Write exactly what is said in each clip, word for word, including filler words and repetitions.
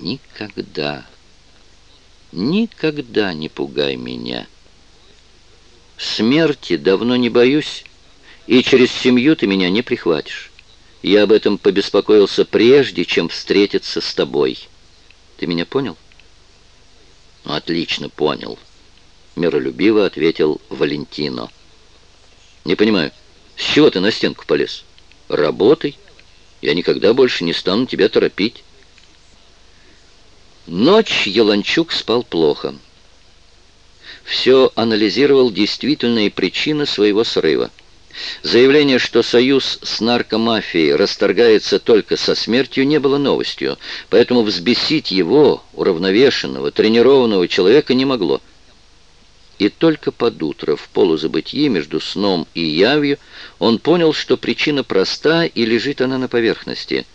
никогда, никогда не пугай меня. Смерти давно не боюсь, и через семью ты меня не прихватишь. Я об этом побеспокоился прежде, чем встретиться с тобой. Ты меня понял? Отлично понял, миролюбиво ответил Валентино. Не понимаю, с чего ты на стенку полез? Работай. Я никогда больше не стану тебя торопить. Ночь Еланчук спал плохо. Все анализировал действительные причины своего срыва. Заявление, что союз с наркомафией расторгается только со смертью, не было новостью, поэтому взбесить его, уравновешенного, тренированного человека, не могло. И только под утро, в полузабытии, между сном и явью, он понял, что причина проста, и лежит она на поверхности.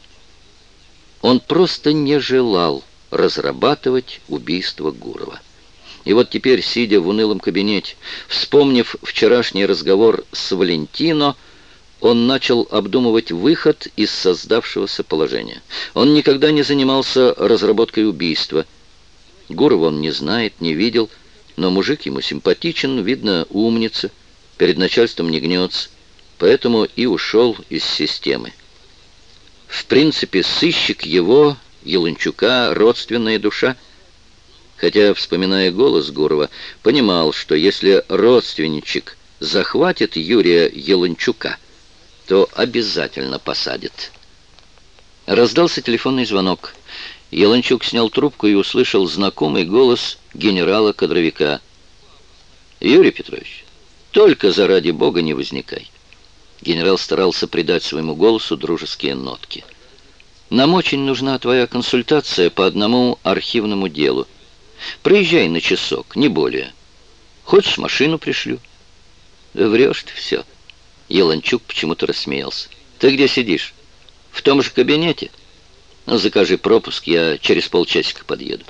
Он просто не желал разрабатывать убийство Гурова. И вот теперь, сидя в унылом кабинете, вспомнив вчерашний разговор с Валентино, он начал обдумывать выход из создавшегося положения. Он никогда не занимался разработкой убийства. Гурова он не знает, не видел, но мужик ему симпатичен, видно, умница, перед начальством не гнется, поэтому и ушел из системы. В принципе, сыщик его, Еланчука, родственная душа, хотя, вспоминая голос Гурова, понимал, что если родственничек захватит Юрия Еланчука, то обязательно посадит. Раздался телефонный звонок. Еланчук снял трубку и услышал знакомый голос генерала-кадровика. «Юрий Петрович, только заради Бога не возникай». Генерал старался придать своему голосу дружеские нотки. «Нам очень нужна твоя консультация по одному архивному делу. Проезжай на часок, не более. Хочешь, машину пришлю?» «Да врешь ты все». Еланчук почему-то рассмеялся. «Ты где сидишь? В том же кабинете? Ну, закажи пропуск, я через полчасика подъеду».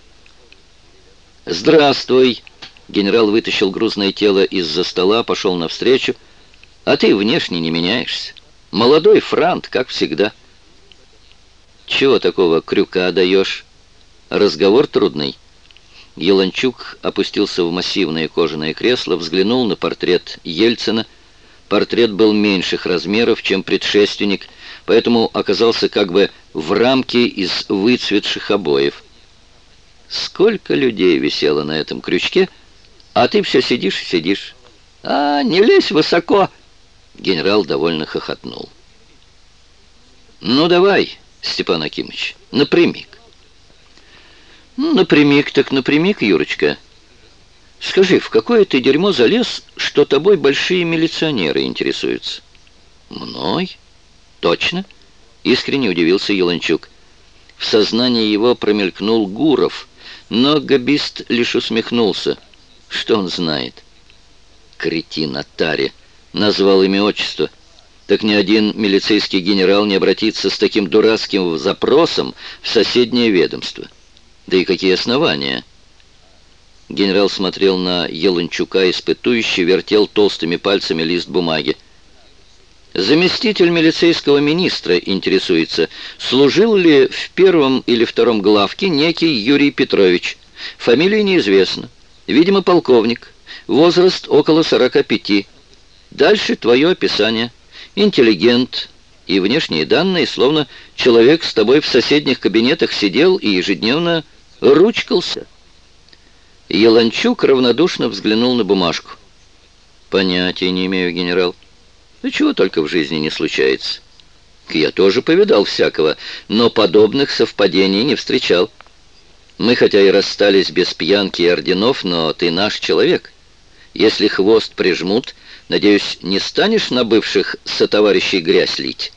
«Здравствуй!» Генерал вытащил грузное тело из-за стола, пошел навстречу. «А ты внешне не меняешься. Молодой франт, как всегда». «Чего такого крюка даешь? Разговор трудный». Еланчук опустился в массивное кожаное кресло, взглянул на портрет Ельцина. Портрет был меньших размеров, чем предшественник, поэтому оказался как бы в рамке из выцветших обоев. Сколько людей висело на этом крючке, а ты все сидишь и сидишь. «А, не лезь высоко!» Генерал довольно хохотнул. «Ну давай, Степан Акимыч, напрямик». «Ну, напрямик так напрямик, Юрочка. Скажи, в какое ты дерьмо залез, что тобой большие милиционеры интересуются?» «Мной? Точно?» — искренне удивился Еланчук. В сознании его промелькнул Гуров, но габист лишь усмехнулся. Что он знает? Кретин Атари назвал имя отчество. Так ни один милицейский генерал не обратится с таким дурацким запросом в соседнее ведомство. Да и какие основания? Генерал смотрел на Еланчука испытующе, вертел толстыми пальцами лист бумаги. Заместитель милицейского министра интересуется, служил ли в первом или втором главке некий Юрий Петрович. Фамилия неизвестна. Видимо, полковник. Возраст около сорока пяти. Дальше твое описание. Интеллигент. И внешние данные, словно человек с тобой в соседних кабинетах сидел и ежедневно ручкался. Еланчук равнодушно взглянул на бумажку. «Понятия не имею, генерал. Да чего только в жизни не случается. Я тоже повидал всякого, но подобных совпадений не встречал. Мы хотя и расстались без пьянки и орденов, но ты наш человек. Если хвост прижмут, надеюсь, не станешь на бывших сотоварищей грязь лить?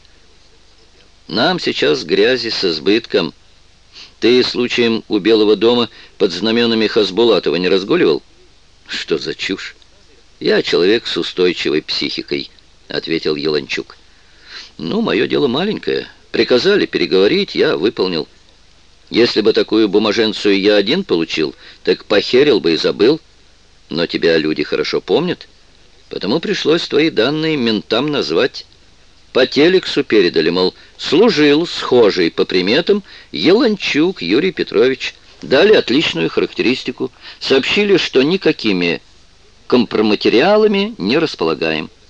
Нам сейчас грязи с избытком. Ты случаем у Белого дома под знаменами Хасбулатова не разгуливал?» «Что за чушь? Я человек с устойчивой психикой», — ответил Еланчук. «Ну, мое дело маленькое. Приказали переговорить, я выполнил. Если бы такую бумаженцию я один получил, так похерил бы и забыл. Но тебя люди хорошо помнят, потому пришлось твои данные ментам назвать. По телексу передали, мол, служил схожий по приметам Еланчук Юрий Петрович. Дали отличную характеристику. Сообщили, что никакими компроматериалами не располагаем.